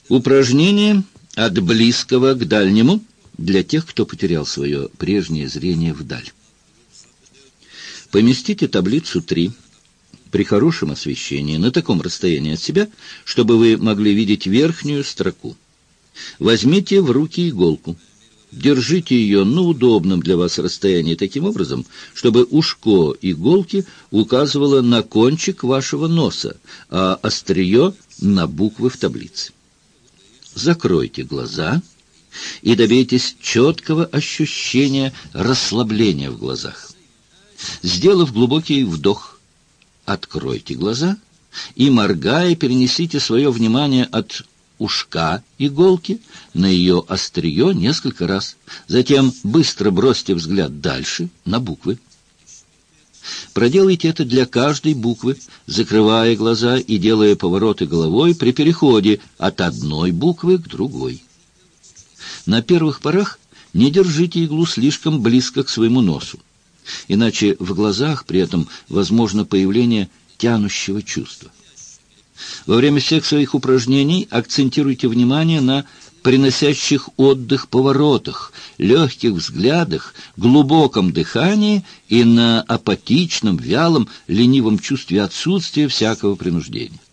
Упражнение от близкого к дальнему для тех, кто потерял свое прежнее зрение вдаль. Поместите таблицу 3 при хорошем освещении на таком расстоянии от себя, чтобы вы могли видеть верхнюю строку. Возьмите в руки иголку. Держите ее на удобном для вас расстоянии таким образом, чтобы ушко иголки указывало на кончик вашего носа, а острие — на буквы в таблице. Закройте глаза и добейтесь четкого ощущения расслабления в глазах. Сделав глубокий вдох, откройте глаза и, моргая, перенесите свое внимание от ушка иголки на ее острие несколько раз. Затем быстро бросьте взгляд дальше, на буквы. Проделайте это для каждой буквы, закрывая глаза и делая повороты головой при переходе от одной буквы к другой. На первых порах не держите иглу слишком близко к своему носу, иначе в глазах при этом возможно появление тянущего чувства. Во время всех своих упражнений акцентируйте внимание на приносящих отдых поворотах, легких взглядах, глубоком дыхании и на апатичном, вялом, ленивом чувстве отсутствия всякого принуждения.